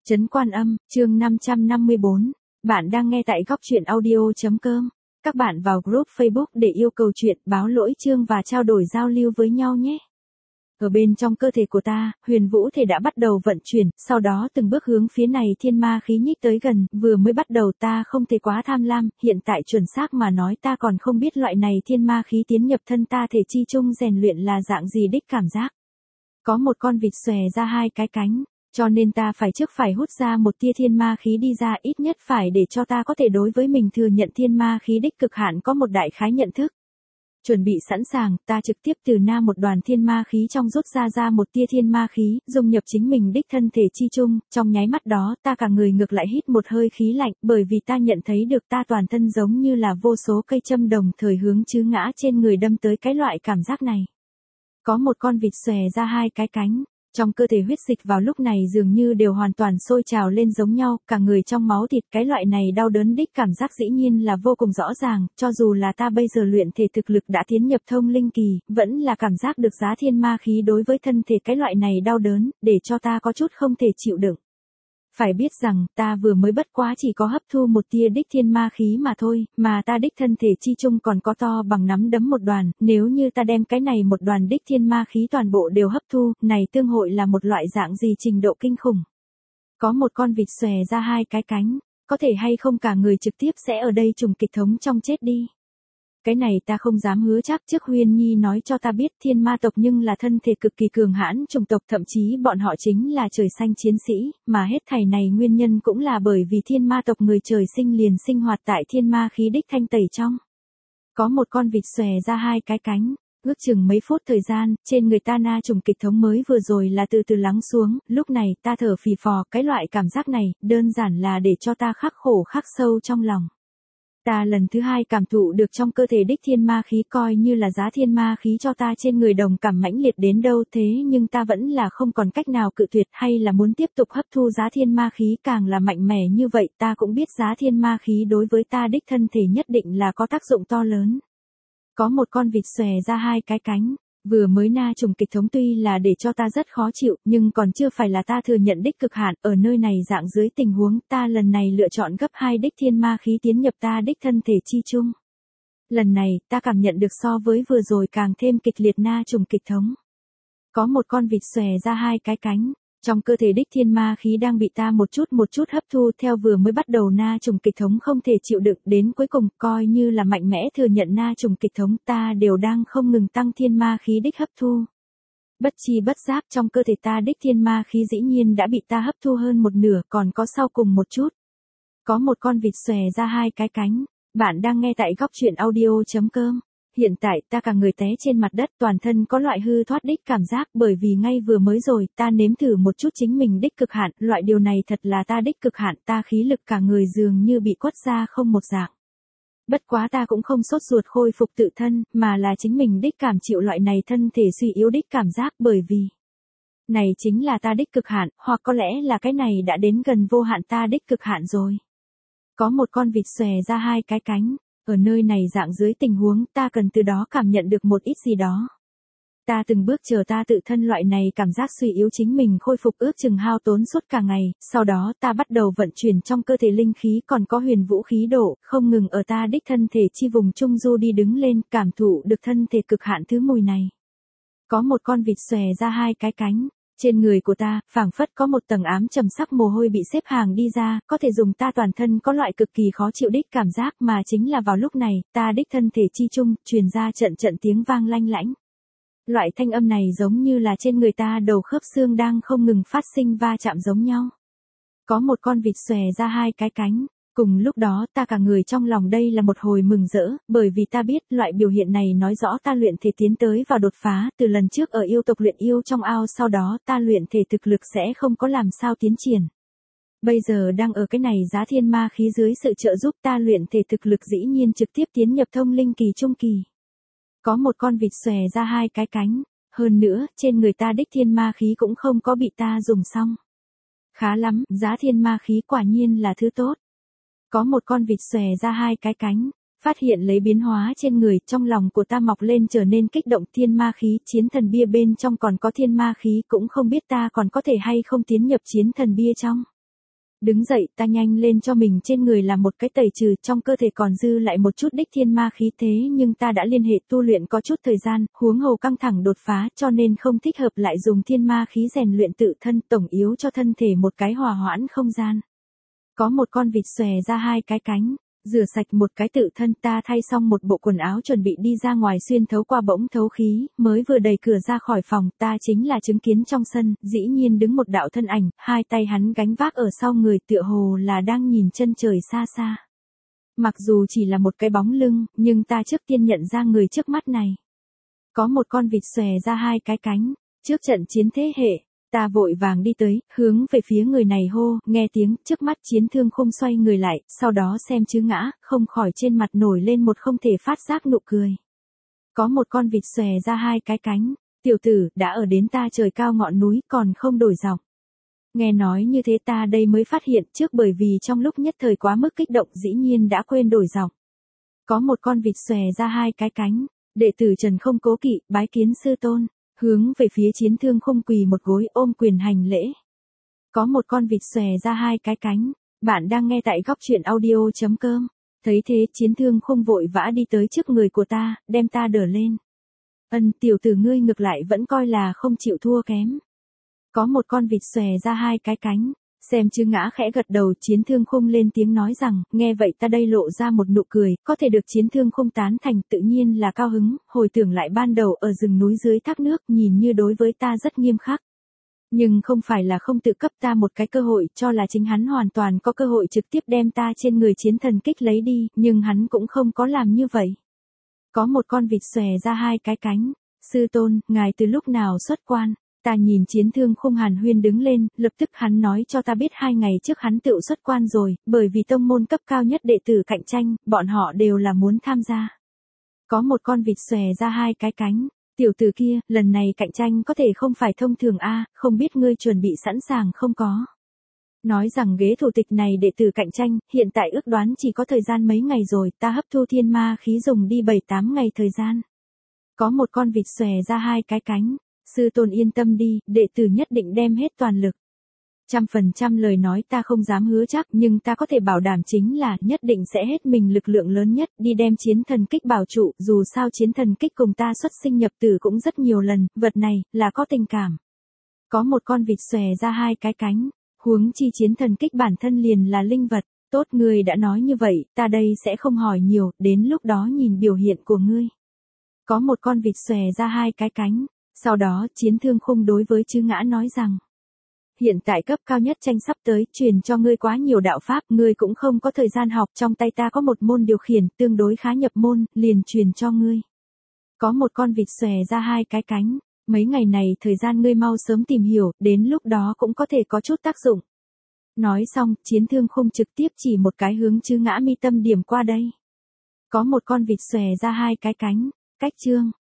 Trấn Quan Âm, chương 554. Bạn đang nghe tại góc truyện audio.com. Các bạn vào group Facebook để yêu cầu chuyện, báo lỗi chương và trao đổi giao lưu với nhau nhé. Ở bên trong cơ thể của ta, huyền vũ thể đã bắt đầu vận chuyển, sau đó từng bước hướng phía này thiên ma khí nhích tới gần, vừa mới bắt đầu ta không thể quá tham lam, hiện tại chuẩn xác mà nói ta còn không biết loại này thiên ma khí tiến nhập thân ta thể chi chung rèn luyện là dạng gì đích cảm giác. Có một con vịt xòe ra hai cái cánh, cho nên ta phải hút ra một tia thiên ma khí đi ra, ít nhất phải để cho ta có thể đối với mình thừa nhận thiên ma khí đích cực hạn có một đại khái nhận thức. Chuẩn bị sẵn sàng, ta trực tiếp từ na một đoàn thiên ma khí trong rút ra một tia thiên ma khí, dung nhập chính mình đích thân thể chi chung, trong nháy mắt đó ta cả người ngược lại hít một hơi khí lạnh, bởi vì ta nhận thấy được ta toàn thân giống như là vô số cây châm đồng thời hướng chứ ngã trên người đâm tới cái loại cảm giác này. Có một con vịt xòe ra hai cái cánh. Trong cơ thể huyết dịch vào lúc này dường như đều hoàn toàn sôi trào lên giống nhau, cả người trong máu thịt, cái loại này đau đớn đích cảm giác dĩ nhiên là vô cùng rõ ràng, cho dù là ta bây giờ luyện thể thực lực đã tiến nhập thông linh kỳ, vẫn là cảm giác được giá thiên ma khí đối với thân thể cái loại này đau đớn, để cho ta có chút không thể chịu đựng. Phải biết rằng, ta vừa mới bất quá chỉ có hấp thu một tia đích thiên ma khí mà thôi, mà ta đích thân thể chi chung còn có to bằng nắm đấm một đoàn, nếu như ta đem cái này một đoàn đích thiên ma khí toàn bộ đều hấp thu, này tương hội là một loại dạng gì trình độ kinh khủng. Có một con vịt xòe ra hai cái cánh, có thể hay không cả người trực tiếp sẽ ở đây trùng kịch thống trong chết đi. Cái này ta không dám hứa chắc, trước Huyên Nhi nói cho ta biết thiên ma tộc nhưng là thân thể cực kỳ cường hãn chủng tộc, thậm chí bọn họ chính là trời xanh chiến sĩ, mà hết thảy này nguyên nhân cũng là bởi vì thiên ma tộc người trời sinh liền sinh hoạt tại thiên ma khí đích thanh tẩy trong. Có một con vịt xòe ra hai cái cánh, ước chừng mấy phút thời gian, trên người ta na trùng kịch thống mới vừa rồi là từ từ lắng xuống, lúc này ta thở phì phò, cái loại cảm giác này, đơn giản là để cho ta khắc khổ khắc sâu trong lòng. Ta lần thứ hai cảm thụ được trong cơ thể đích thiên ma khí coi như là giá thiên ma khí cho ta trên người đồng cảm mãnh liệt đến đâu, thế nhưng ta vẫn là không còn cách nào cự tuyệt hay là muốn tiếp tục hấp thu giá thiên ma khí, càng là mạnh mẽ như vậy ta cũng biết giá thiên ma khí đối với ta đích thân thể nhất định là có tác dụng to lớn. Có một con vịt xòe ra hai cái cánh. Vừa mới na trùng kịch thống tuy là để cho ta rất khó chịu, nhưng còn chưa phải là ta thừa nhận đích cực hạn, ở nơi này dạng dưới tình huống, ta lần này lựa chọn gấp 2 đích thiên ma khí tiến nhập ta đích thân thể chi chung. Lần này, ta cảm nhận được so với vừa rồi càng thêm kịch liệt na trùng kịch thống. Có một con vịt xòe ra hai cái cánh. Trong cơ thể đích thiên ma khí đang bị ta một chút hấp thu, theo vừa mới bắt đầu na trùng kịch thống không thể chịu đựng, đến cuối cùng coi như là mạnh mẽ thừa nhận na trùng kịch thống, ta đều đang không ngừng tăng thiên ma khí đích hấp thu. Bất chi bất giác trong cơ thể ta đích thiên ma khí dĩ nhiên đã bị ta hấp thu hơn một nửa, còn có sau cùng một chút. Có một con vịt xòe ra hai cái cánh. Bạn đang nghe tại góc truyện audio.com. Hiện tại ta cả người té trên mặt đất, toàn thân có loại hư thoát đích cảm giác, bởi vì ngay vừa mới rồi ta nếm thử một chút chính mình đích cực hạn, loại điều này thật là ta đích cực hạn, ta khí lực cả người dường như bị quất ra không một dạng. Bất quá ta cũng không sốt ruột khôi phục tự thân, mà là chính mình đích cảm chịu loại này thân thể suy yếu đích cảm giác, bởi vì này chính là ta đích cực hạn, hoặc có lẽ là cái này đã đến gần vô hạn ta đích cực hạn rồi. Có một con vịt xòe ra hai cái cánh. Ở nơi này dạng dưới tình huống ta cần từ đó cảm nhận được một ít gì đó. Ta từng bước chờ ta tự thân loại này cảm giác suy yếu chính mình khôi phục ước chừng hao tốn suốt cả ngày, sau đó ta bắt đầu vận chuyển trong cơ thể linh khí còn có huyền vũ khí độ, không ngừng ở ta đích thân thể chi vùng trung du đi đứng lên, cảm thụ được thân thể cực hạn thứ mùi này. Có một con vịt xòe ra hai cái cánh. Trên người của ta, phảng phất có một tầng ám trầm sắc mồ hôi bị xếp hàng đi ra, có thể dùng ta toàn thân có loại cực kỳ khó chịu đích cảm giác, mà chính là vào lúc này, ta đích thân thể chi chung, truyền ra trận tiếng vang lanh lảnh. Loại thanh âm này giống như là trên người ta đầu khớp xương đang không ngừng phát sinh va chạm giống nhau. Có một con vịt xòe ra hai cái cánh. Cùng lúc đó ta cả người trong lòng đây là một hồi mừng rỡ, bởi vì ta biết loại biểu hiện này nói rõ ta luyện thể tiến tới và đột phá, từ lần trước ở yêu tộc luyện yêu trong ao sau đó ta luyện thể thực lực sẽ không có làm sao tiến triển. Bây giờ đang ở cái này giá thiên ma khí dưới sự trợ giúp ta luyện thể thực lực dĩ nhiên trực tiếp tiến nhập thông linh kỳ trung kỳ. Có một con vịt xòe ra hai cái cánh, hơn nữa trên người ta đích thiên ma khí cũng không có bị ta dùng xong. Khá lắm, giá thiên ma khí quả nhiên là thứ tốt. Có một con vịt xòe ra hai cái cánh, phát hiện lấy biến hóa trên người, trong lòng của ta mọc lên trở nên kích động, thiên ma khí, chiến thần bia bên trong còn có thiên ma khí, cũng không biết ta còn có thể hay không tiến nhập chiến thần bia trong. Đứng dậy, ta nhanh lên cho mình trên người làm một cái tẩy trừ, trong cơ thể còn dư lại một chút đích thiên ma khí thế nhưng ta đã liên hệ tu luyện có chút thời gian, huống hồ căng thẳng đột phá cho nên không thích hợp lại dùng thiên ma khí rèn luyện tự thân, tổng yếu cho thân thể một cái hòa hoãn không gian. Có một con vịt xòe ra hai cái cánh, rửa sạch một cái tự thân, ta thay xong một bộ quần áo chuẩn bị đi ra ngoài xuyên thấu qua bỗng thấu khí, mới vừa đẩy cửa ra khỏi phòng, ta chính là chứng kiến trong sân, dĩ nhiên đứng một đạo thân ảnh, hai tay hắn gánh vác ở sau người tựa hồ là đang nhìn chân trời xa xa. Mặc dù chỉ là một cái bóng lưng, nhưng ta trước tiên nhận ra người trước mắt này. Có một con vịt xòe ra hai cái cánh, trước trận chiến thế hệ. Ta vội vàng đi tới, hướng về phía người này hô, nghe tiếng, trước mắt Chiến Thương Khung xoay người lại, sau đó xem chứ ngã, không khỏi trên mặt nổi lên một không thể phát giác nụ cười. Có một con vịt xòe ra hai cái cánh, tiểu tử, đã ở đến ta trời cao ngọn núi, còn không đổi giọng. Nghe nói như thế ta đây mới phát hiện trước bởi vì trong lúc nhất thời quá mức kích động dĩ nhiên đã quên đổi giọng. Có một con vịt xòe ra hai cái cánh, đệ tử Trần không cố kỵ, bái kiến sư tôn. Hướng về phía Chiến Thương Khung quỳ một gối ôm quyền hành lễ. Có một con vịt xòe ra hai cái cánh. Bạn đang nghe tại góc truyện audio.com. Thấy thế Chiến Thương Khung vội vã đi tới trước người của ta, đem ta đỡ lên. Tiểu tử ngươi ngược lại vẫn coi là không chịu thua kém. Có một con vịt xòe ra hai cái cánh. Xem chứ ngã khẽ gật đầu, Chiến Thương Khung lên tiếng nói rằng, nghe vậy ta đây lộ ra một nụ cười, có thể được Chiến Thương Khung tán thành tự nhiên là cao hứng, hồi tưởng lại ban đầu ở rừng núi dưới thác nước nhìn như đối với ta rất nghiêm khắc. Nhưng không phải là không tự cấp ta một cái cơ hội, cho là chính hắn hoàn toàn có cơ hội trực tiếp đem ta trên người chiến thần kích lấy đi, nhưng hắn cũng không có làm như vậy. Có một con vịt xòe ra hai cái cánh, sư tôn, ngài từ lúc nào xuất quan? Ta nhìn Chiến Thương Khung hàn huyên đứng lên, lập tức hắn nói cho ta biết 2 ngày trước hắn tự xuất quan rồi, bởi vì tông môn cấp cao nhất đệ tử cạnh tranh, bọn họ đều là muốn tham gia. Có một con vịt xòe ra hai cái cánh, tiểu tử kia, lần này cạnh tranh có thể không phải thông thường a, không biết ngươi chuẩn bị sẵn sàng không có. Nói rằng ghế thủ tịch này đệ tử cạnh tranh, hiện tại ước đoán chỉ có thời gian mấy ngày rồi, ta hấp thu thiên ma khí dùng đi 7-8 ngày thời gian. Có một con vịt xòe ra hai cái cánh. Sư tôn yên tâm đi, đệ tử nhất định đem hết toàn lực. 100% lời nói ta không dám hứa chắc nhưng ta có thể bảo đảm chính là nhất định sẽ hết mình lực lượng lớn nhất đi đem chiến thần kích bảo trụ, dù sao chiến thần kích cùng ta xuất sinh nhập tử cũng rất nhiều lần, vật này là có tình cảm. Có một con vịt xòe ra hai cái cánh, huống chi chiến thần kích bản thân liền là linh vật, tốt ngươi đã nói như vậy, ta đây sẽ không hỏi nhiều, đến lúc đó nhìn biểu hiện của ngươi. Có một con vịt xòe ra hai cái cánh. Sau đó, Chiến Thương Khung đối với Chư Ngã nói rằng, hiện tại cấp cao nhất tranh sắp tới, truyền cho ngươi quá nhiều đạo pháp, ngươi cũng không có thời gian học, trong tay ta có một môn điều khiển, tương đối khá nhập môn, liền truyền cho ngươi. Có một con vịt xòe ra hai cái cánh, mấy ngày này thời gian ngươi mau sớm tìm hiểu, đến lúc đó cũng có thể có chút tác dụng. Nói xong, Chiến Thương Khung trực tiếp chỉ một cái hướng Chư Ngã mi tâm điểm qua đây. Có một con vịt xòe ra hai cái cánh, cách chương.